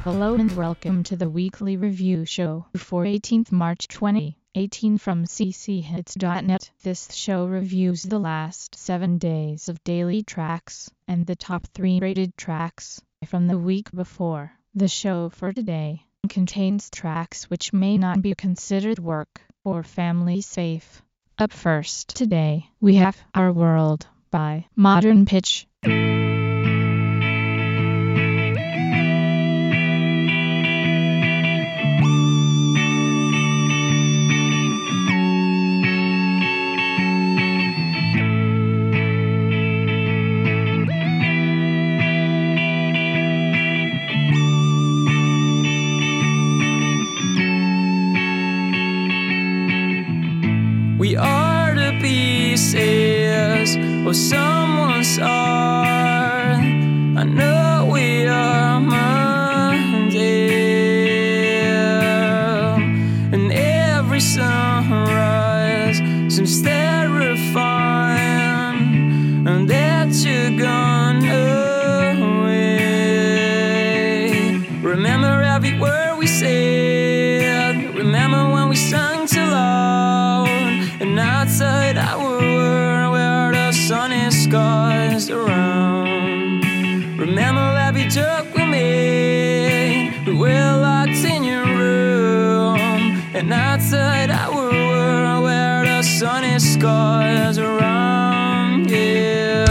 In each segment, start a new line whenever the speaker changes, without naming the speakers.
Hello and welcome to the weekly review show for 18th March 2018 from cchits.net. This show reviews the last 7 days of daily tracks and the top 3 rated tracks from the week before. The show for today contains tracks which may not be considered work or family safe. Up first today, we have Our World by Modern Pitch.
We are the pieces of someone's art. I know we are mundane, and every sunrise seems terrifying, and that you're gone away. Remember every word we said. Remember when we sang too loud. And outside our world where the sunny skies around. Remember every joke we made. We were locked in your room. And outside our world where the sunny skies around. Yeah.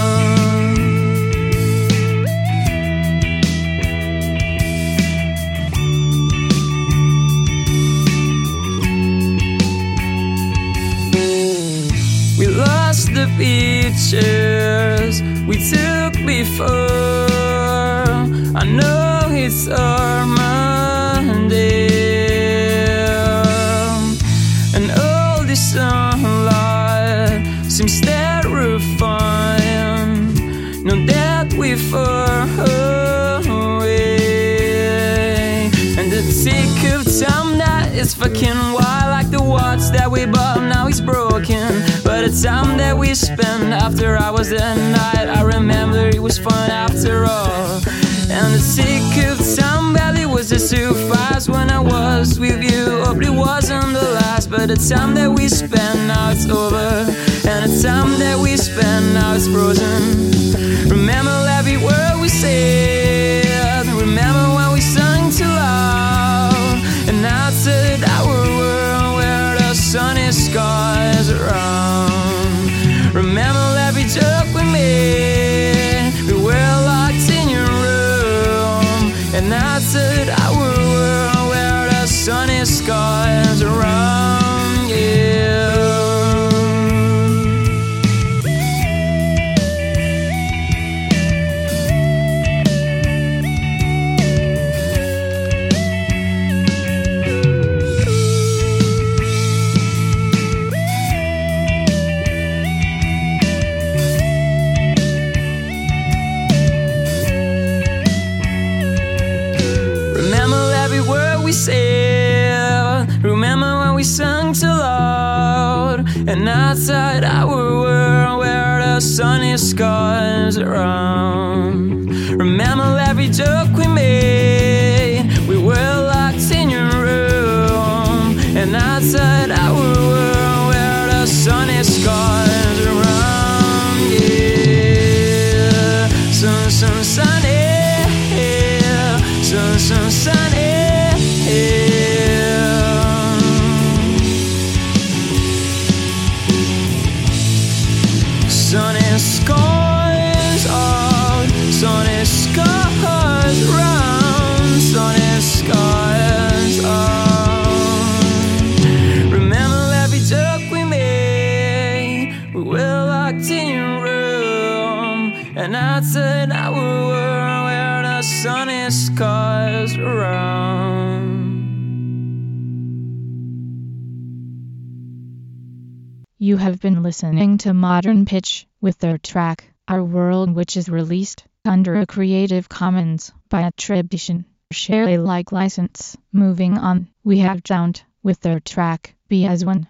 We lost the pictures we took before. I know it's our Monday, and all this sunlight seems terrifying. Know that we're far away, and the tick of time that is fucking wild, like the watch that we bought now is broken. But the time that we spent after hours at night, I remember it was fun after all. And the tick of time barely was just too fast when I was with you. Hope it wasn't the last, but the time that we spent now it's over. And the time that we spent now it's frozen. Remember every word we said. Remember when we sang too loud. And outside our world where the sunny skies around. Remember every joke we made. We were locked in your room. And outside our world where the sunny skies around. Yeah. Said, remember when we sang too loud. And outside our world where the sunny skies around. Remember every joke we made. We were locked in your room. And outside our world where the sunny skies around. Yeah. Sunny. Sunny. Sunny skies out, sunny skies round, sunny skies out. Remember every joke we made. We were locked in your room, and outside our world where the sunny skies around.
You have been listening to Modern Pitch with their track, Our World, which is released under a Creative Commons by attribution, share Alike license. Moving on, we have Jount with their track, Be As One.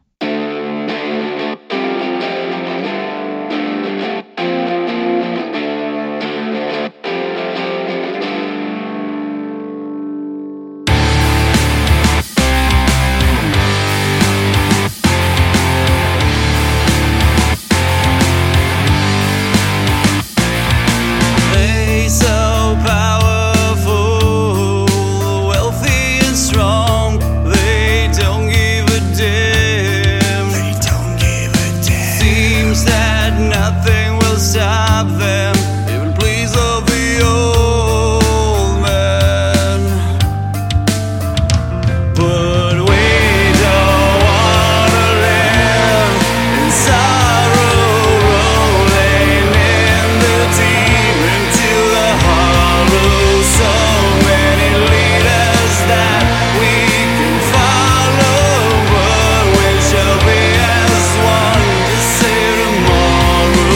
nothing will stop them, even please of the old man. But we don't wanna live in sorrow, rolling in the deep into the hollow. So many leaders that we can follow, but we shall be as one to say tomorrow.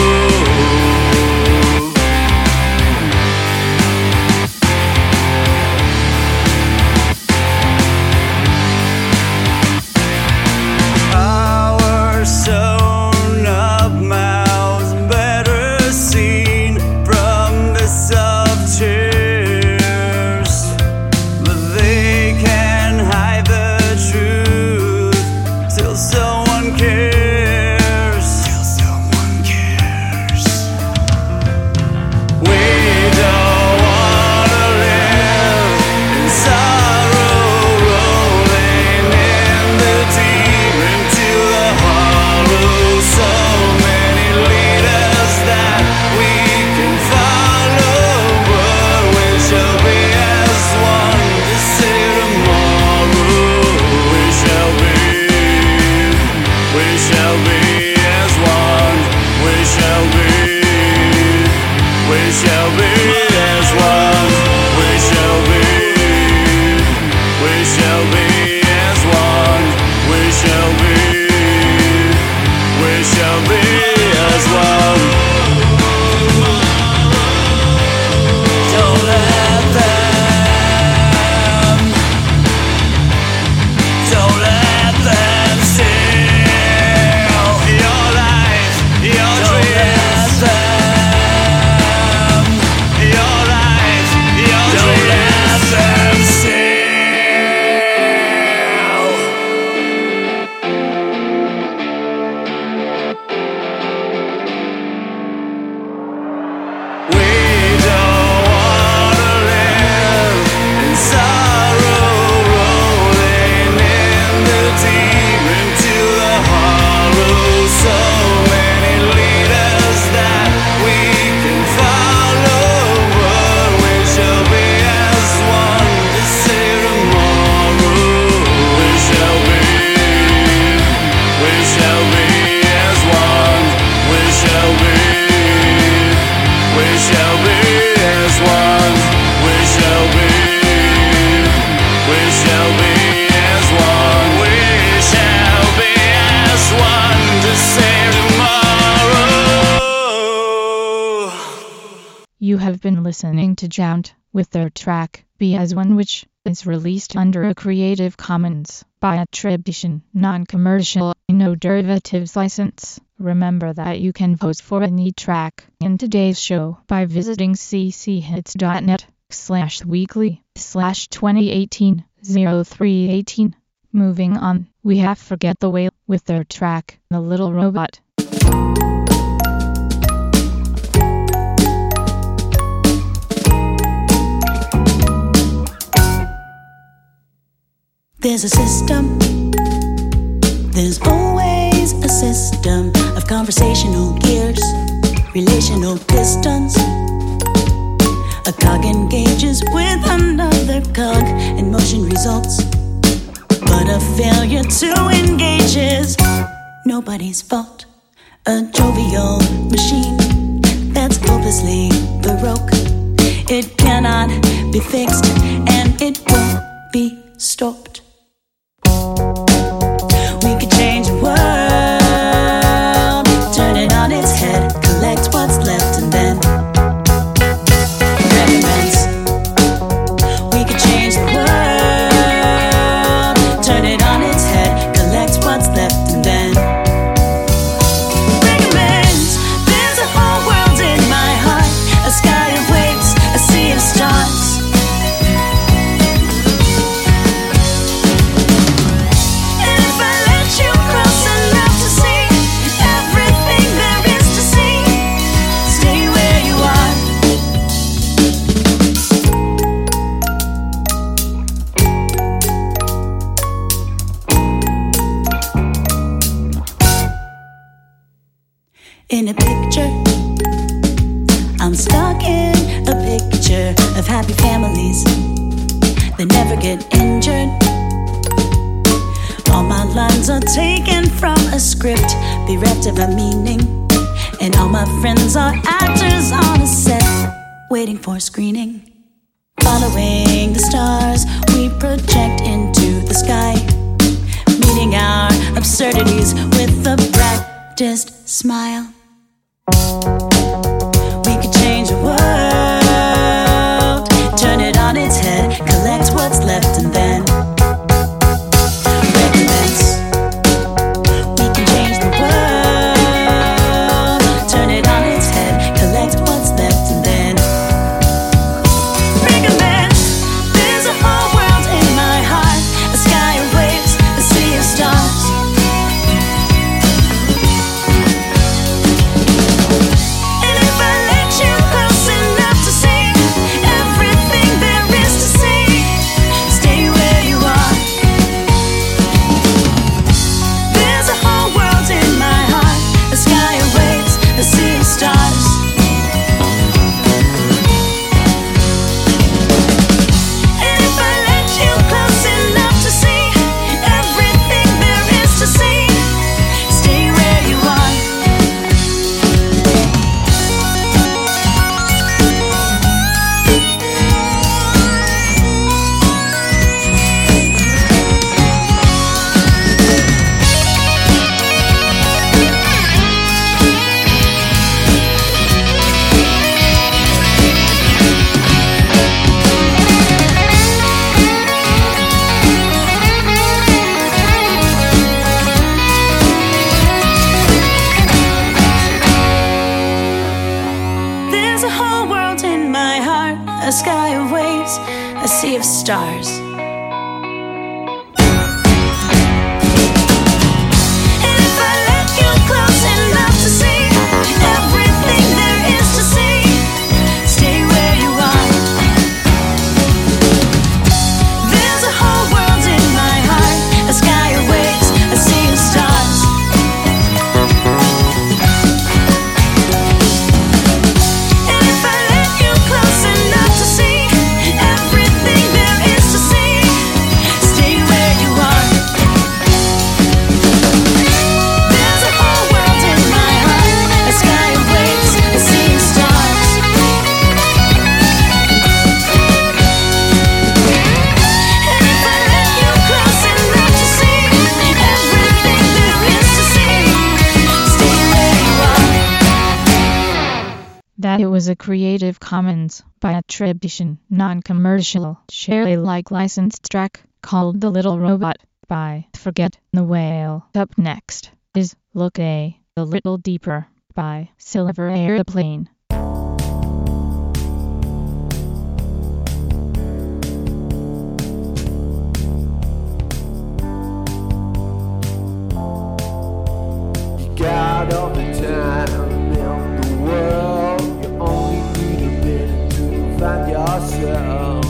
Our sewn up mouths better seen from the soft chairs, but they can hide the truth till someone cares. We don't wanna live in sorrow, rolling in the deep into the hollow. So many leaders that we can follow, but we shall be as one to say tomorrow. We shall be as one. We shall be as one. We shall be as one. We shall be as one. Don't let them steal your life, your dreams. Your life, your dreams. Don't let them steal. We don't wanna live in sorrow, rolling in the deep into the hollow. So many leaders that we can follow, but we shall be as one to say tomorrow. We shall be as one. We shall be as one. We shall be as one. We shall be as one to say tomorrow.
You have been listening to Jount with their track Be As One, which is released under a Creative Commons by attribution, non-commercial, no derivatives license. Remember that you can vote for any track in today's show by visiting cchits.net/weekly/2018-0318. Moving on, we have Forget the Way with their track The Little Robot.
There's a system, there's always a system of conversational gears, relational distance. A cog engages with another cog and motion results, but a failure to engage is nobody's fault. A jovial machine that's hopelessly baroque. It cannot be fixed and it won't be stopped. We could change the world, turn it on its head, collect what's left and then recommence. We could change the world, turn it on its head, collect what's left and then recommence. There's a whole world in my heart, a sky of waves, a sea of stars. In a picture, I'm stuck in a picture of happy families that never get injured. All my lines are taken from a script, bereft of a meaning. And all my friends are actors on a set, waiting for screening. Following the stars, we project into the sky, meeting our absurdities with a practiced smile. We could change the world, turn it on its head, collect what's left and then recommence. We can change the world, turn it on its head, collect what's left and then recommence. There's a whole world in my heart, a sky of waves, a sea of stars. And if I let you close enough to see everything there is to see, stay where you are. There's a whole world in my heart, a sky of waves, a sea of stars. And if I let you close enough to see everything there is to see, stay where you are. There's a whole world in my heart, a sky of waves, a sea of stars. And if I let you close enough to see everything there is to see, stay where you are. There's a whole world in my heart, a sky of waves, a sea of stars. And if I let you close enough to see everything there is to see, stay where you are. There's a whole world in my heart, a sky of waves, a sea of stars. And if I let you close enough to see everything there is to see, stay where you are.
That it was a Creative Commons by attribution, non-commercial, share Alike licensed track called The Little Robot by Forget the Whale. Up next is Look a Little Deeper by Silver Airplane.
You got all the time in the world. You only need a minute to find yourself.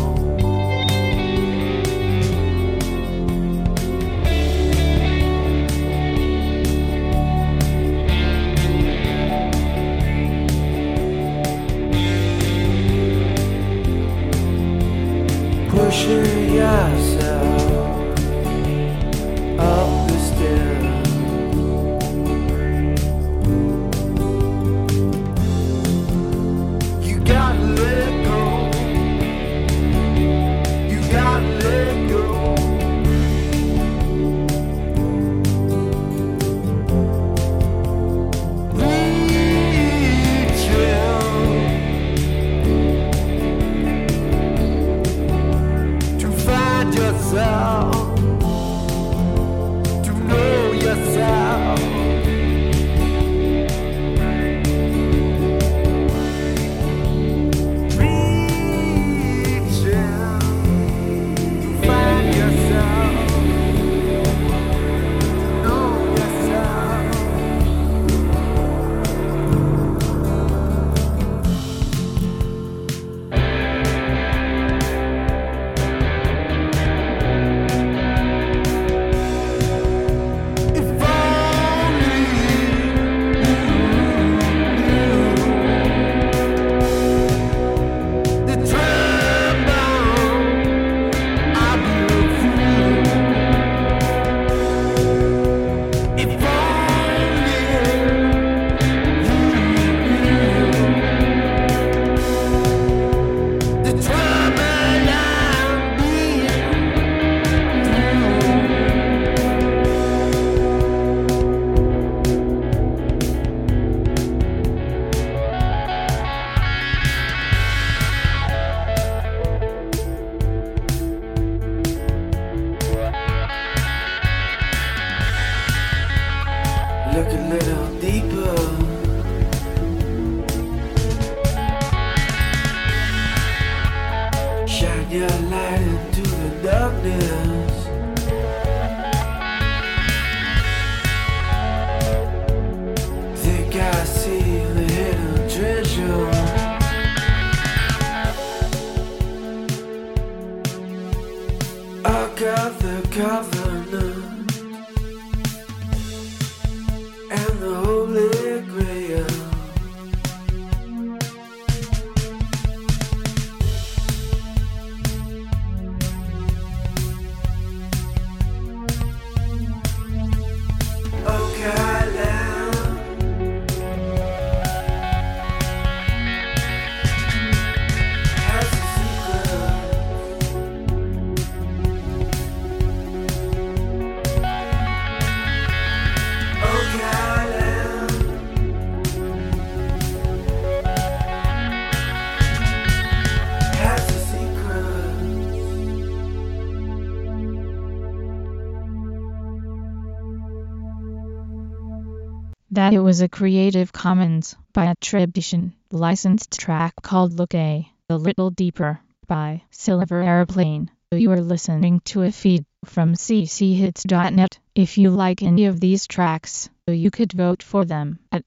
that it was a Creative Commons by attribution, licensed track called Look A Little Deeper by Silver Airplane. You are listening to a feed from cchits.net. If you like any of these tracks, you could vote for them at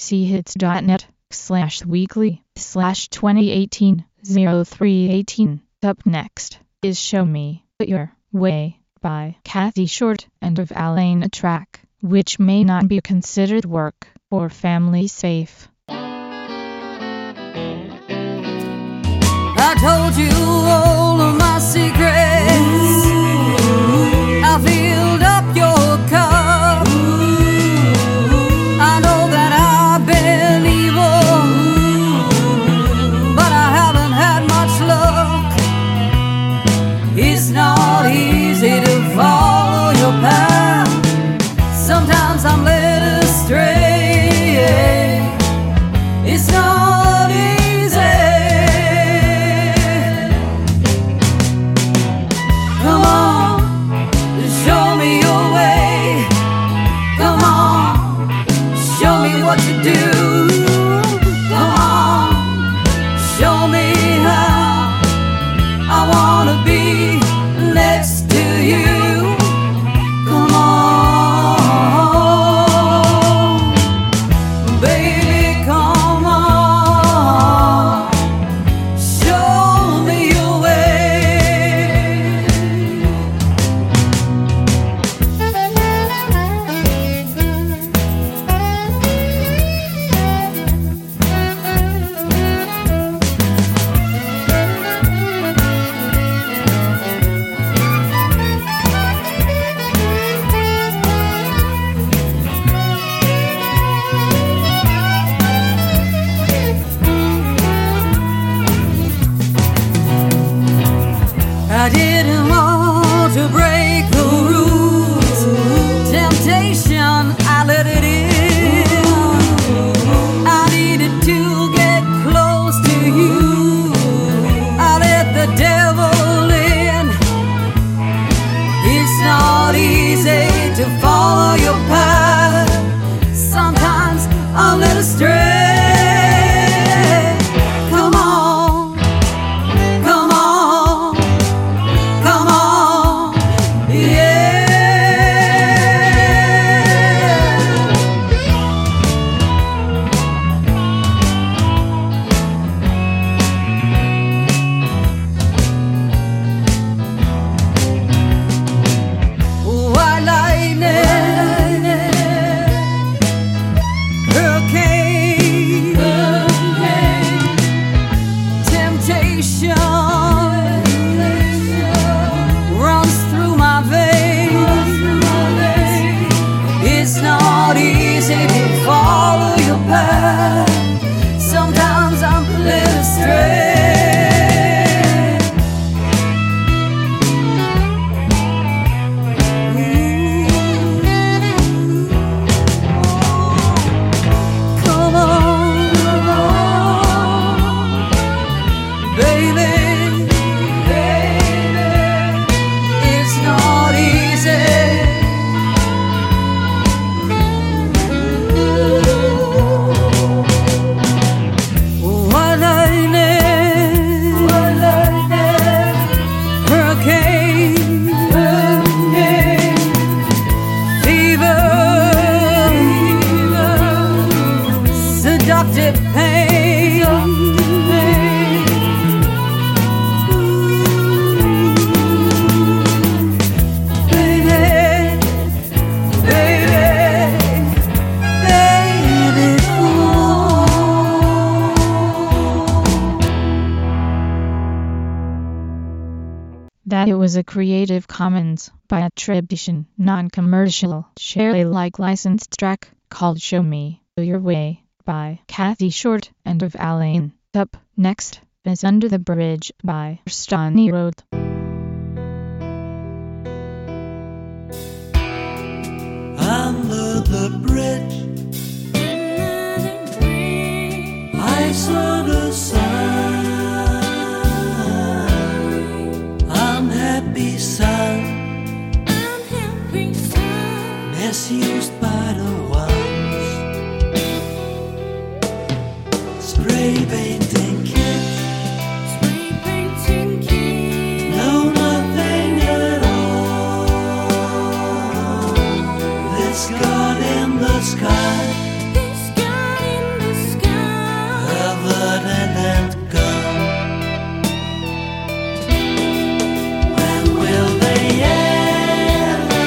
cchits.net/weekly/2018-0318. Up next is Show Me Your Way by Kathy Short and of Alain, a track which may not be considered work or family safe.
I told you all of my secrets. I filled up your cup. I know that I've been evil, but I haven't had much luck. It's not easy to follow your path. Sometimes I'm led astray. It's not easy. Come on, show me your way. Come on, show me what to do. Come on, show me how I wanna be next to you. Come on, baby, come on, show me your way. I didn't want to break the rules. Temptation, I let it in. I needed to get close to you. I let the devil in. It's not easy to follow your path. Sometimes I'm led astray. Come on, come on, come on, yeah. White lightning, hurricane, temptation runs through my veins. It's not easy to follow your path. Sometimes I'm led astray. Come on, baby, baby, it's not easy. White lightning, hurricane, fever, seductive pain. Baby, baby, baby, come on.
That it was a Creative Commons by attribution, non-commercial, share Alike licensed track called Show Me Your Way by Kathy Short and of Alain. Up next is Under the Bridge by Stony Road.
Under the bridge, I saw the sign. Unhappy son, misused by the ones spray painting kids. No, nothing at all. This God in the sky, covered and gone. When will they ever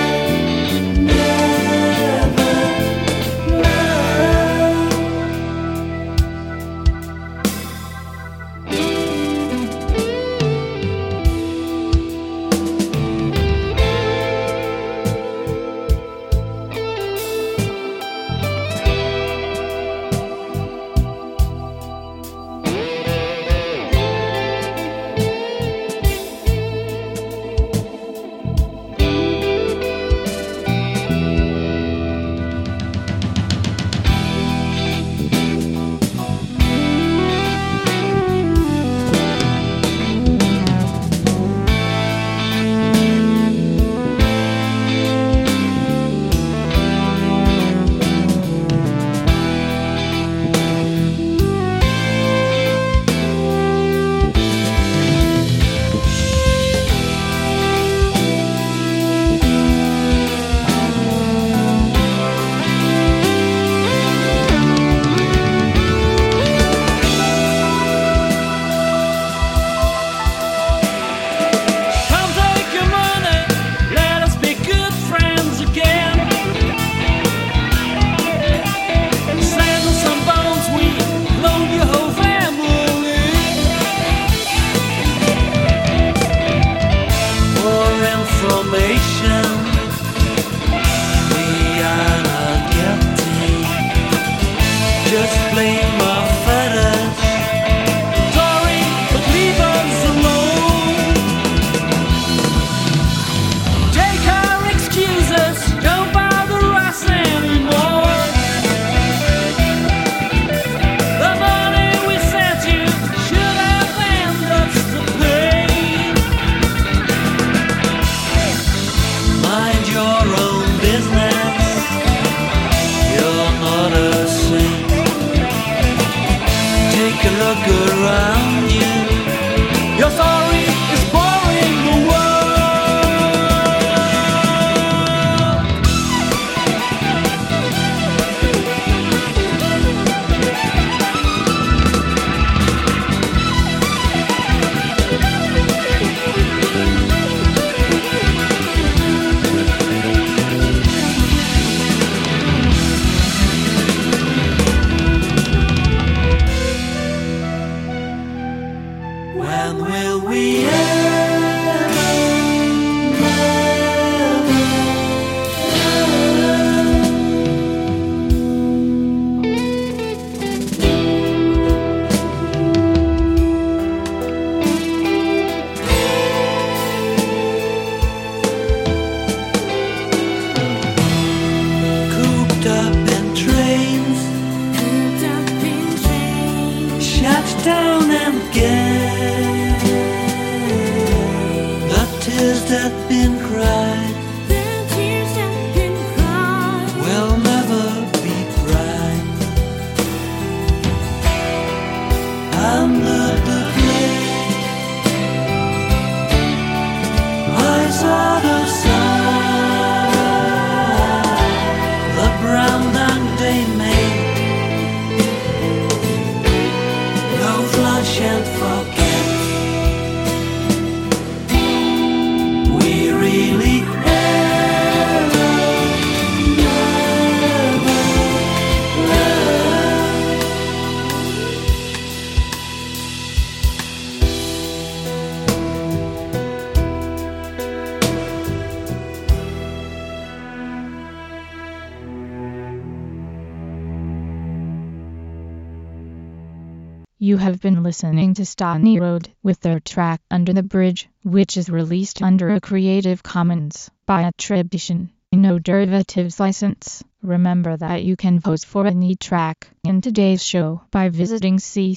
You have been listening to Stony Road with their track Under the Bridge, which is released under a Creative Commons by attribution, no derivatives license. Remember that you can vote for any track in today's show by visiting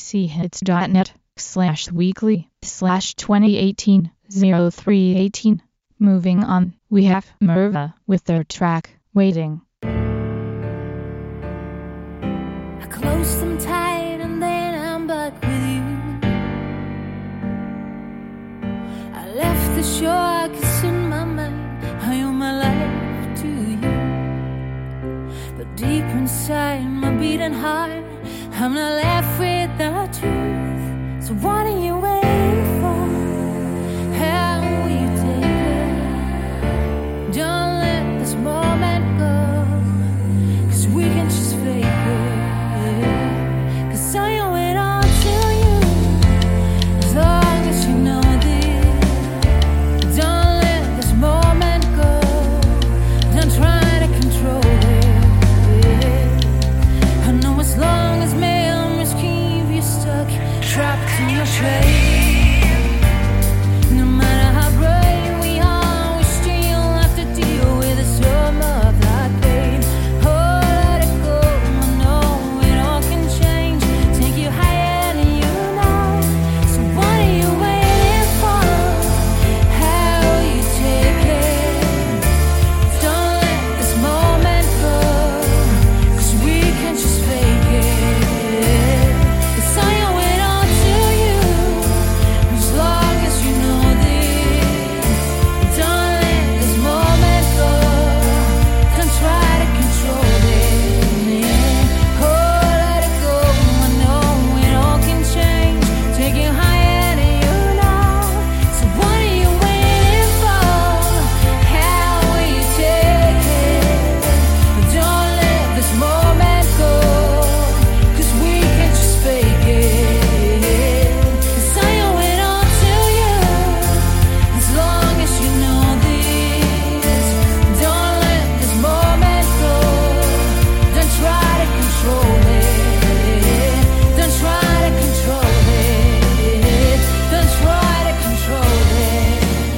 cchits.net/weekly/2018-0318. Moving on, we have Merva with their track Waiting.
I close them tight and then I'm
the shore, I kiss in my mind. I owe my life to you. But deep inside my beating heart, I'm not left with the truth. So what are you waiting for? How will you take it? Don't let this moment go, 'cause we can just fake it. 'Cause I owe it all to you. As long as you know this, don't let this moment go. Don't try to control it. I know as long as memories keep you stuck, trapped in your train. No matter how brave we are, we still have to deal with some of that pain. Oh, let it go. I know it all can change. Take you higher than you know. So what are you waiting for? How will you take it? Don't let this moment go, 'cause we can just fake it. 'Cause I owe it all to you. As long as you know this, don't let this moment go. Don't try to control it. Oh, let it go. I know it all can change. Take you higher than you know. So what are you waiting for? How will you take it? Don't let this moment go, 'cause we can just fake it. 'Cause I owe it all to you. As long as you know this, don't let this moment go. Don't try to control it. Don't try to control it. Don't try to control it.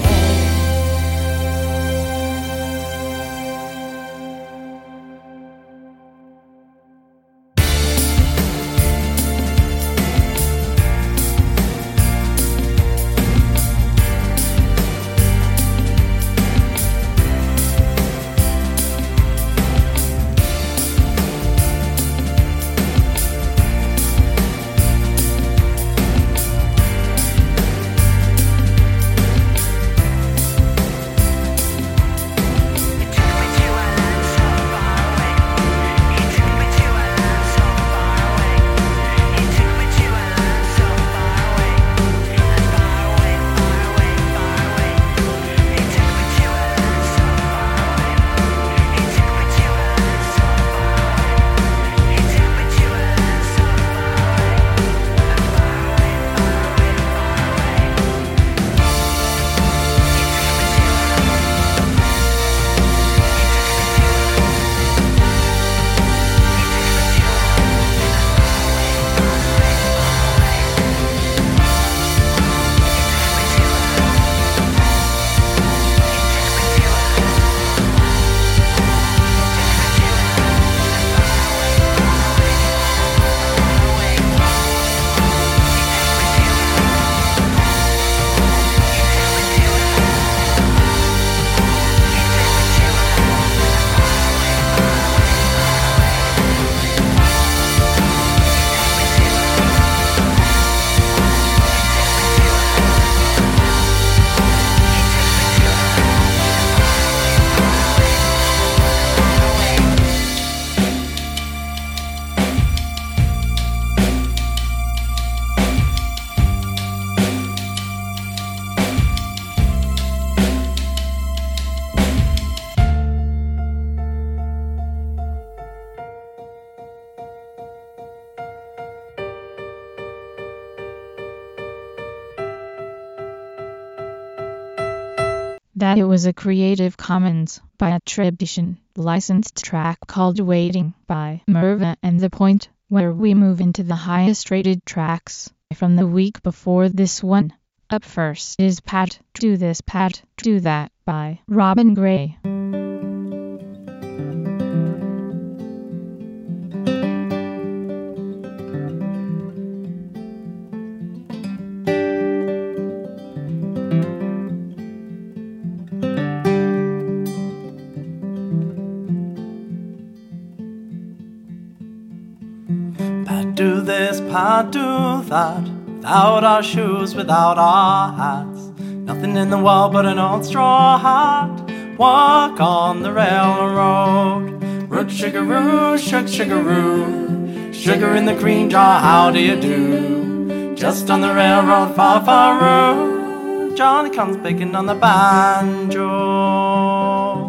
That it was a Creative Commons by attribution, licensed track called Waiting by Merva and The Point, where we move into the highest rated tracks from the week before this one. Up first is Pat, Do This Pat, Do That by Robin Gray.
Pat do this, Pat do that, without our shoes, without our hats. nothing in the world but an old straw hat. Walk on the railroad. Root sugaroo, sugaroo. Sugar in the cream jar, how do you do? Just on the railroad, far, far road. Johnny comes picking on the banjo.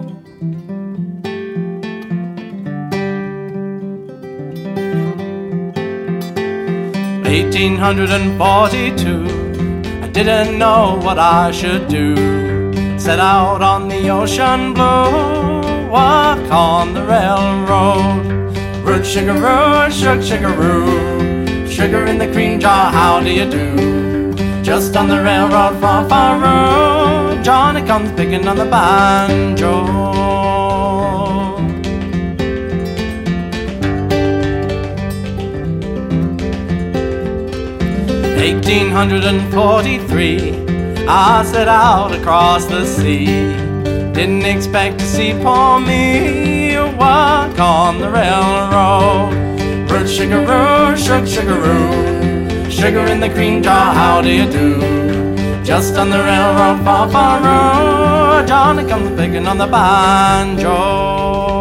1842, I didn't know what I should do. Set out on the ocean blue, walk on the railroad. Root sugaroo, sugaroo. Sugar in the cream jar, how do you do? Just on the railroad, far, far road. Johnny comes picking on the banjo. 1843, I set out across the sea. Didn't expect to see poor me walk on the railroad. Root sugaroo, sugaroo. Sugar in the cream jar, how do you do? Just on the railroad, far, far road. Johnny comes picking on the banjo.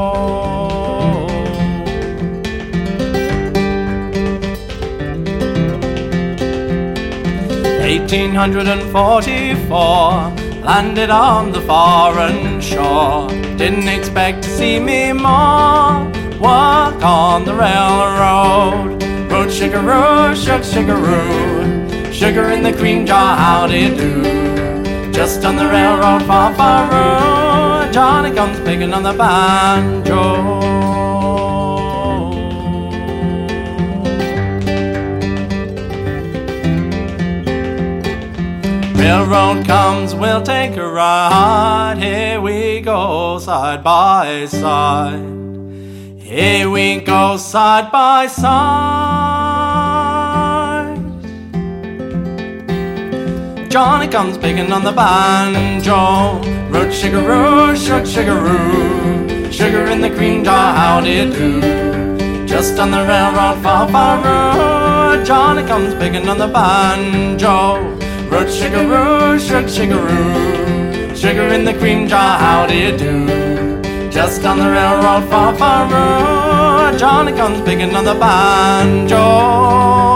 1844, landed on the foreign shore. Didn't expect to see me more walk on the railroad. Road sugaroo, sugaroo. Sugar in the cream jar, how do you do? Just on the railroad, far, far road. Johnny comes picking on the banjo. Railroad comes, we'll take a ride. Here we go, side by side. Here we go, side by side. Johnny comes picking on the banjo. Root sugaroo, sugaroo. Sugar in the cream jar, how do you do? Just on the railroad, far, far road. Johnny comes picking on the banjo. Root sugaroo, sugaroo. Sugar in the cream jar, how do you do? Just on the railroad, far, far road. Johnny comes picking on the banjo.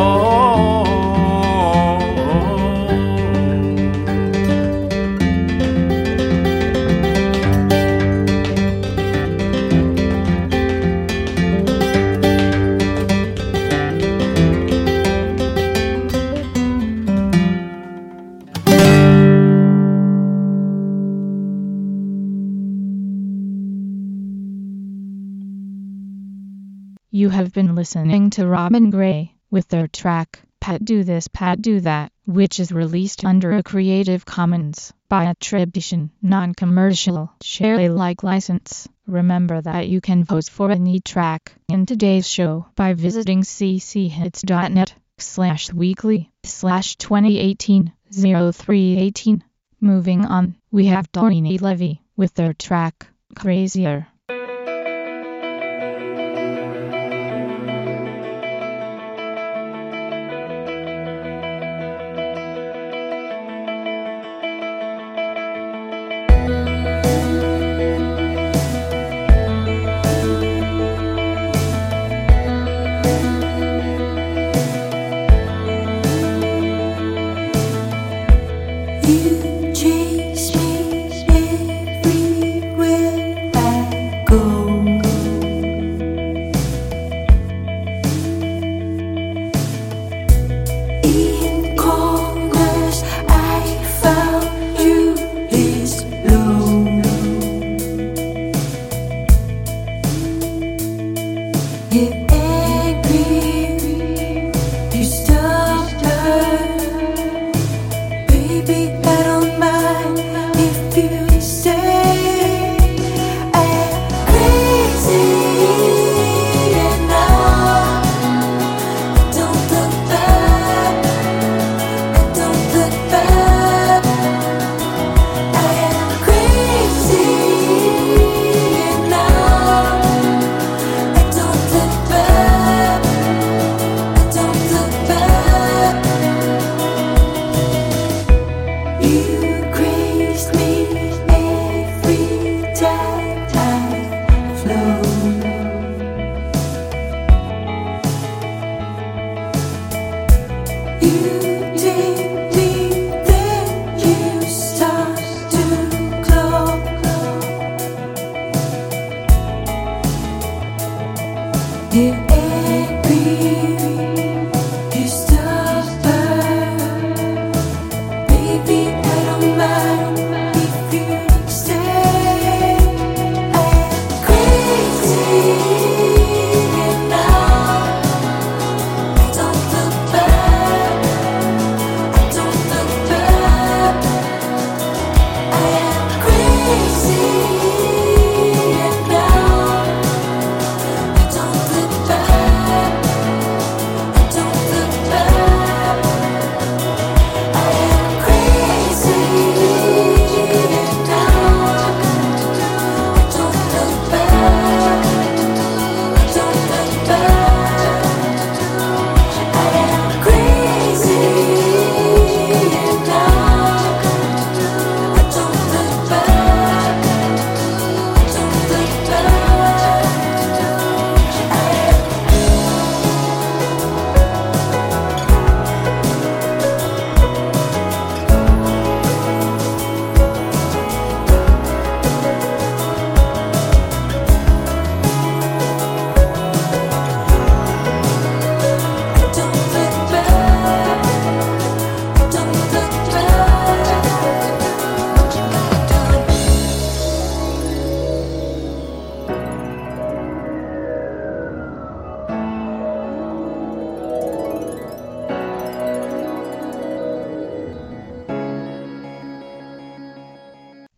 You have been listening to Robin Gray with their track, Pat Do This, Pat Do That, which is released under a Creative Commons by attribution, non-commercial, share Alike license. Remember that you can vote for any track in today's show by visiting cchits.net/weekly/2018-0318. Moving on, we have Doreen Levy with their track, Crazier.
You chase me everywhere I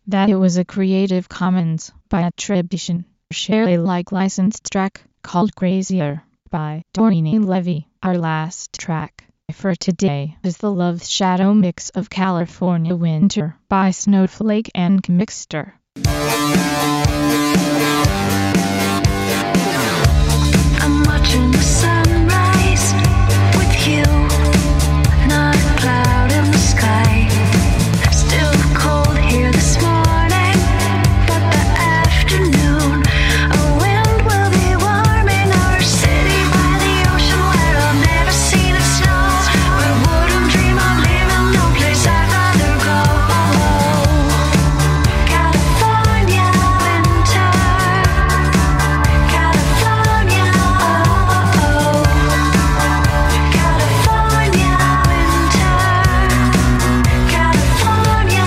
That it was a Creative Commons by attribution, share Alike licensed track called Crazier by Doreen Levy. Our last track for today is the Love Shadow mix of California Winter by Snowflake and Mixter.
I'm watching the sunrise with you, not a cloud in the sky. Still cold here this morning, but the afternoon, a wind will be warming our city by the ocean where I've never seen it snow. But wouldn't dream of living no place I'd rather go. California winter, California, California winter, California.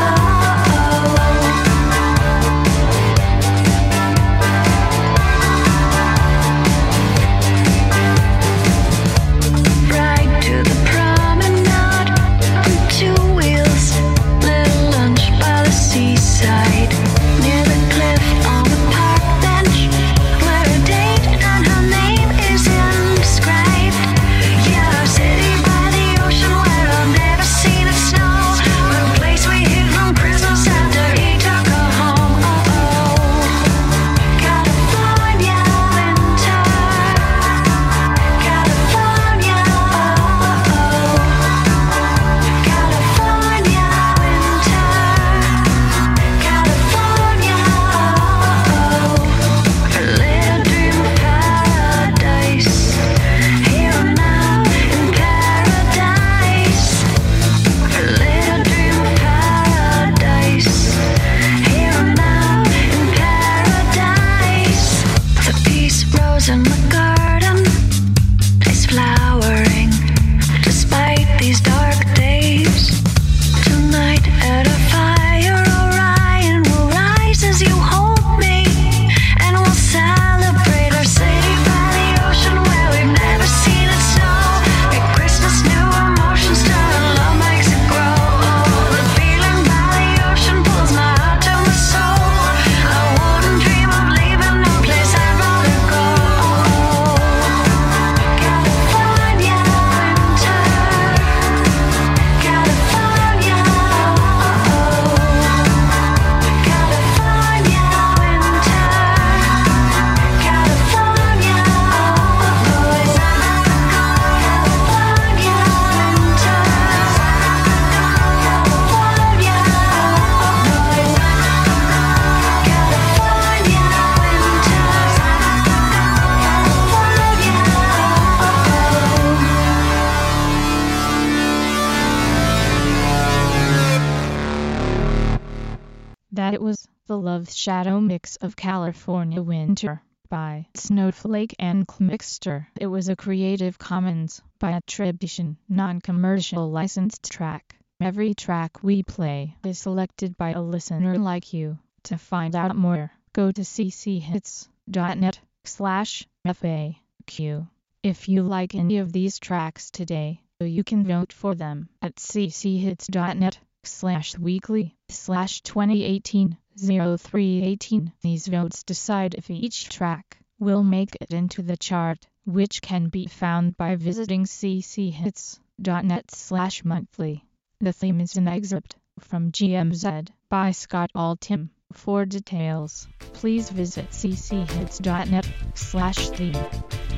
Ride to the promenade on two wheels, little lunch by the seaside, near the cliff on the park bench, where a date and her name is inscribed. Yeah, our city by the ocean where I've never seen it snow, but a place we hid from Christmas after he took her home. California winter, California, California winter, California. A little dream of paradise, here now in paradise. A little dream of paradise, here now in paradise. The peace rose in the garden is flowering despite these dark days. Tonight at a fire, Orion will rise as you hold me, and we'll celebrate our city by the ocean where we've never seen it snow. At Christmas, new emotions start and love makes it grow. The feeling by the ocean pulls my heart to my soul. I wouldn't dream of leaving no place I'd rather go. California winter, California, California winter, California,
That it was the Love Shadow mix of California Winter by Snowflake and Mixter. It was a Creative Commons by attribution, non-commercial licensed track. Every track we play is selected by a listener like you. To find out more, go to cchits.net/FAQ. If you like any of these tracks today, you can vote for them at cchits.net/weekly/2018-0318. These votes decide if each track will make it into the chart, which can be found by visiting cchits.net/monthly. The theme is an excerpt from GMZ by Scott Altham. For details, please visit cchits.net/theme.